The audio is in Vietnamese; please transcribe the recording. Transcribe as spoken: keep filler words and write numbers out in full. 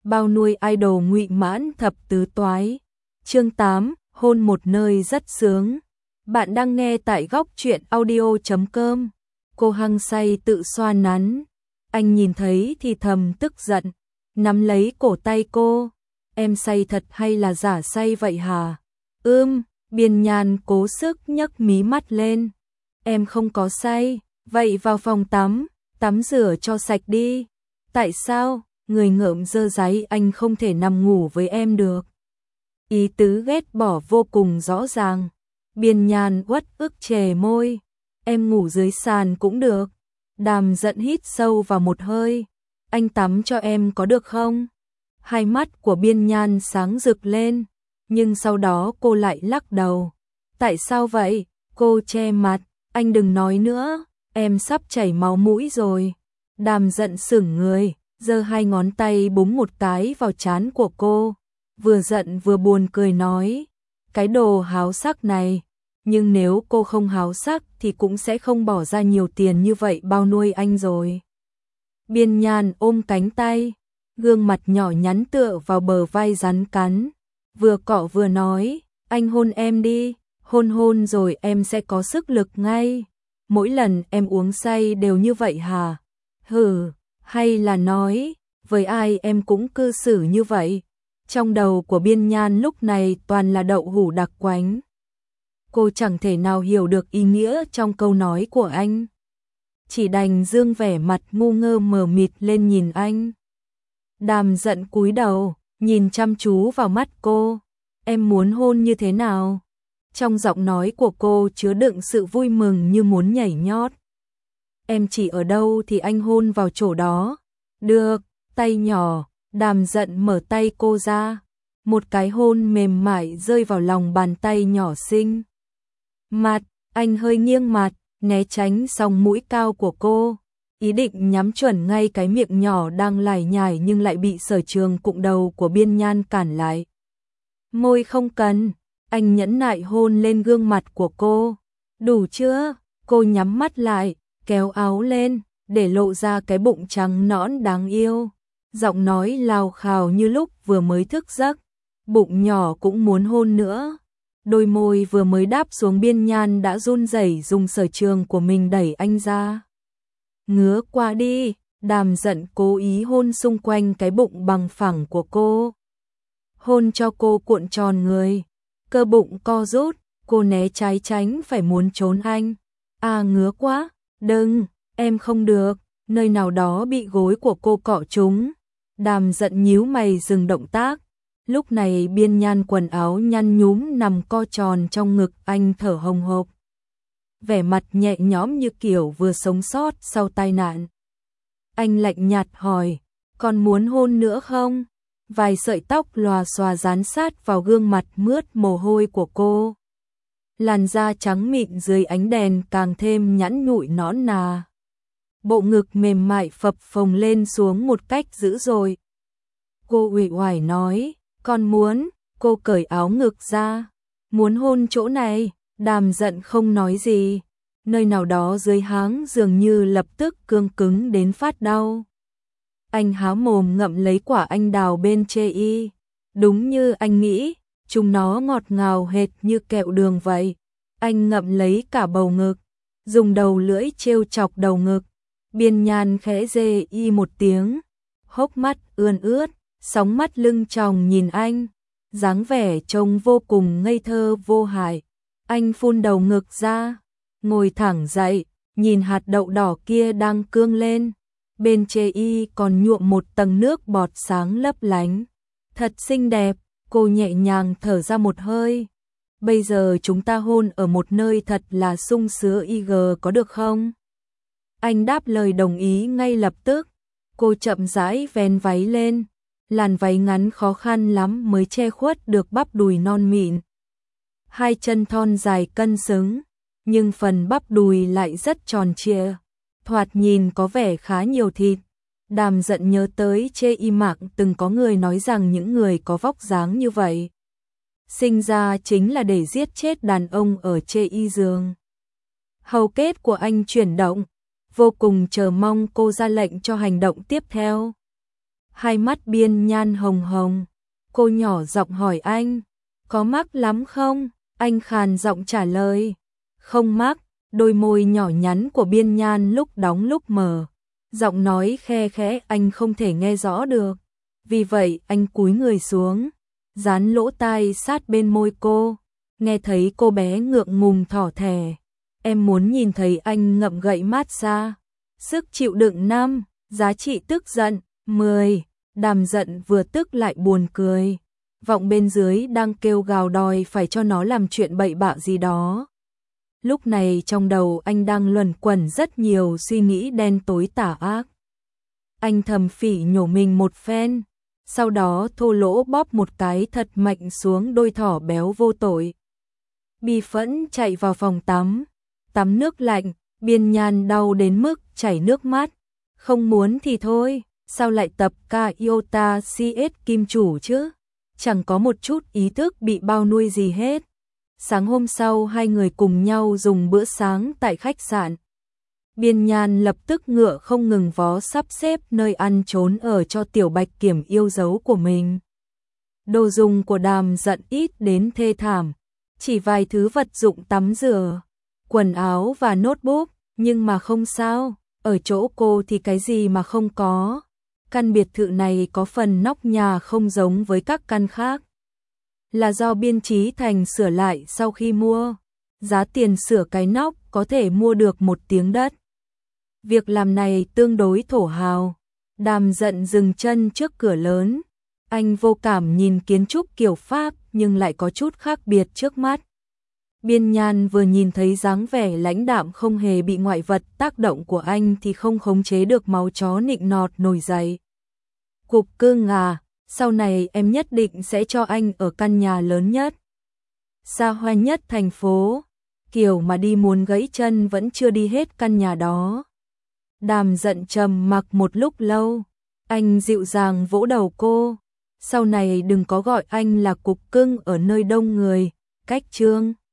bao nuôi idol ngụy mãn thập tứ toái. Chương tám, hôn một nơi rất sướng. Bạn đang nghe tại góc truyện audio chấm com. Cô hăng say tự xoa nắn. Anh nhìn thấy thì thầm tức giận, nắm lấy cổ tay cô. Em say thật hay là giả say vậy hả? Ưm, Biên Nhan cố sức nhấc mí mắt lên. Em không có say, vậy vào phòng tắm, tắm rửa cho sạch đi. Tại sao? Người ngợm dơ dáy, anh không thể nằm ngủ với em được. Ý tứ ghét bỏ vô cùng rõ ràng. Biên Nhan uất ức chề môi. Em ngủ dưới sàn cũng được. Đàm Dận hít sâu vào một hơi. Anh tắm cho em có được không? Hai mắt của Biên Nhan sáng rực lên, nhưng sau đó cô lại lắc đầu. Tại sao vậy? Cô che mặt. Anh đừng nói nữa, em sắp chảy máu mũi rồi. Đàm Dận sững người, giơ hai ngón tay búng một cái vào trán của cô, vừa giận vừa buồn cười nói, cái đồ háo sắc này, nhưng nếu cô không háo sắc thì cũng sẽ không bỏ ra nhiều tiền như vậy bao nuôi anh rồi. Biên Nhan ôm cánh tay, gương mặt nhỏ nhắn tựa vào bờ vai rắn cắn, vừa cọ vừa nói, anh hôn em đi, hôn hôn rồi em sẽ có sức lực ngay. Mỗi lần em uống say đều như vậy hả? Hừ, hay là nói, với ai em cũng cư xử như vậy? Trong đầu của Biên Nhan lúc này toàn là đậu hũ đặc quánh. Cô chẳng thể nào hiểu được ý nghĩa trong câu nói của anh. Chỉ đành dương vẻ mặt ngu ngơ mờ mịt lên nhìn anh. Đàm Dận cúi đầu, nhìn chăm chú vào mắt cô. Em muốn hôn như thế nào? Trong giọng nói của cô chứa đựng sự vui mừng như muốn nhảy nhót. Em chỉ ở đâu thì anh hôn vào chỗ đó. Được, tay nhỏ. Đàm Dận mở tay cô ra. Một cái hôn mềm mại rơi vào lòng bàn tay nhỏ xinh. Mặt, anh hơi nghiêng mặt, né tránh song mũi cao của cô. Ý định nhắm chuẩn ngay cái miệng nhỏ đang lải nhải nhưng lại bị Sở Trường cụng đầu của Biên Nhan cản lại. Môi không cần. Anh nhẫn nại hôn lên gương mặt của cô. Đủ chưa? Cô nhắm mắt lại, kéo áo lên, để lộ ra cái bụng trắng nõn đáng yêu. Giọng nói lào khào như lúc vừa mới thức giấc. Bụng nhỏ cũng muốn hôn nữa. Đôi môi vừa mới đáp xuống Biên Nhan đã run rẩy dùng Sở Trường của mình đẩy anh ra. Ngứa qua đi. Đàm Dận cố ý hôn xung quanh cái bụng bằng phẳng của cô. Hôn cho cô cuộn tròn người. Cơ bụng co rút, cô né trái tránh phải muốn trốn anh. À ngứa quá, đừng, em không được, nơi nào đó bị gối của cô cọ trúng. Đàm Dận nhíu mày dừng động tác. Lúc này Biên Nhan quần áo nhăn nhúm nằm co tròn trong ngực anh thở hồng hộc. Vẻ mặt nhẹ nhõm như kiểu vừa sống sót sau tai nạn. Anh lạnh nhạt hỏi, còn muốn hôn nữa không? Vài sợi tóc lòa xòa dán sát vào gương mặt mướt mồ hôi của cô. Làn da trắng mịn dưới ánh đèn càng thêm nhẵn nhụi nõn nà. Bộ ngực mềm mại phập phồng lên xuống một cách dữ dội. Cô uể oải nói, con muốn. Cô cởi áo ngực ra. Muốn hôn chỗ này. Đàm Dận không nói gì. Nơi nào đó dưới háng dường như lập tức cương cứng đến phát đau. Anh há mồm ngậm lấy quả anh đào bên chê y. Đúng như anh nghĩ, chúng nó ngọt ngào hệt như kẹo đường vậy. Anh ngậm lấy cả bầu ngực, dùng đầu lưỡi trêu chọc đầu ngực. Biên Nhan khẽ dê y một tiếng, hốc mắt ươn ướt, sóng mắt lưng tròng nhìn anh, dáng vẻ trông vô cùng ngây thơ vô hại. Anh phun đầu ngực ra, ngồi thẳng dậy, nhìn hạt đậu đỏ kia đang cương lên. Bên chê y còn nhuộm một tầng nước bọt sáng lấp lánh. Thật xinh đẹp, cô nhẹ nhàng thở ra một hơi. Bây giờ chúng ta hôn ở một nơi thật là sung sướng i giê có được không? Anh đáp lời đồng ý ngay lập tức. Cô chậm rãi vén váy lên. Làn váy ngắn khó khăn lắm mới che khuất được bắp đùi non mịn. Hai chân thon dài cân xứng, nhưng phần bắp đùi lại rất tròn trịa. Thoạt nhìn có vẻ khá nhiều thịt. Đàm Dận nhớ tới chê y mạc từng có người nói rằng những người có vóc dáng như vậy sinh ra chính là để giết chết đàn ông ở chê y giường. Hầu kết của anh chuyển động, vô cùng chờ mong cô ra lệnh cho hành động tiếp theo. hai mắt Biên Nhan hồng hồng. Cô nhỏ giọng hỏi anh, có mắc lắm không? Anh khàn giọng trả lời, không mắc. Đôi môi nhỏ nhắn của Biên Nhan lúc đóng lúc mở, giọng nói khe khẽ anh không thể nghe rõ được. Vì vậy anh cúi người xuống, dán lỗ tai sát bên môi cô, nghe thấy cô bé ngượng ngùng thỏ thẻ. Em muốn nhìn thấy anh ngậm gậy mát xa. Sức chịu đựng năm, giá trị tức giận mười. Đàm Giận vừa tức lại buồn cười. Vọng bên dưới đang kêu gào đòi phải cho nó làm chuyện bậy bạ gì đó. Lúc này trong đầu anh đang luẩn quẩn rất nhiều suy nghĩ đen tối tà ác. Anh thầm phỉ nhổ mình một phen, sau đó thô lỗ bóp một cái thật mạnh xuống đôi thỏ béo vô tội. Bi phẫn chạy vào phòng tắm, tắm nước lạnh, Biên Nhan đau đến mức chảy nước mắt. Không muốn thì thôi, sao lại tập ca iota xê ét kim chủ chứ? Chẳng có một chút ý thức bị bao nuôi gì hết. Sáng hôm sau hai người cùng nhau dùng bữa sáng tại khách sạn. Biên Nhan lập tức ngựa không ngừng vó sắp xếp nơi ăn trốn ở cho Tiểu Bạch Kiểm yêu dấu của mình. Đồ dùng của Đàm Giận ít đến thê thảm, chỉ vài thứ vật dụng tắm rửa, quần áo và notebook, nhưng mà không sao, ở chỗ cô thì cái gì mà không có. Căn biệt thự này có phần nóc nhà không giống với các căn khác, là do Biên Chí Thành sửa lại sau khi mua. Giá tiền sửa cái nóc có thể mua được một tiếng đất. Việc làm này tương đối thổ hào. Đàm Giận dừng chân trước cửa lớn. Anh vô cảm nhìn kiến trúc kiểu Pháp nhưng lại có chút khác biệt trước mắt. Biên Nhan vừa nhìn thấy dáng vẻ lãnh đạm không hề bị ngoại vật tác động của anh thì không khống chế được máu chó nịnh nọt nổi dậy. Cục Cưng à, sau này em nhất định sẽ cho anh ở căn nhà lớn nhất, xa hoa nhất thành phố, kiểu mà đi muốn gãy chân vẫn chưa đi hết căn nhà đó. Đàm Giận trầm mặc một lúc lâu, anh dịu dàng vỗ đầu cô, sau này đừng có gọi anh là Cục Cưng ở nơi đông người, cách Trương.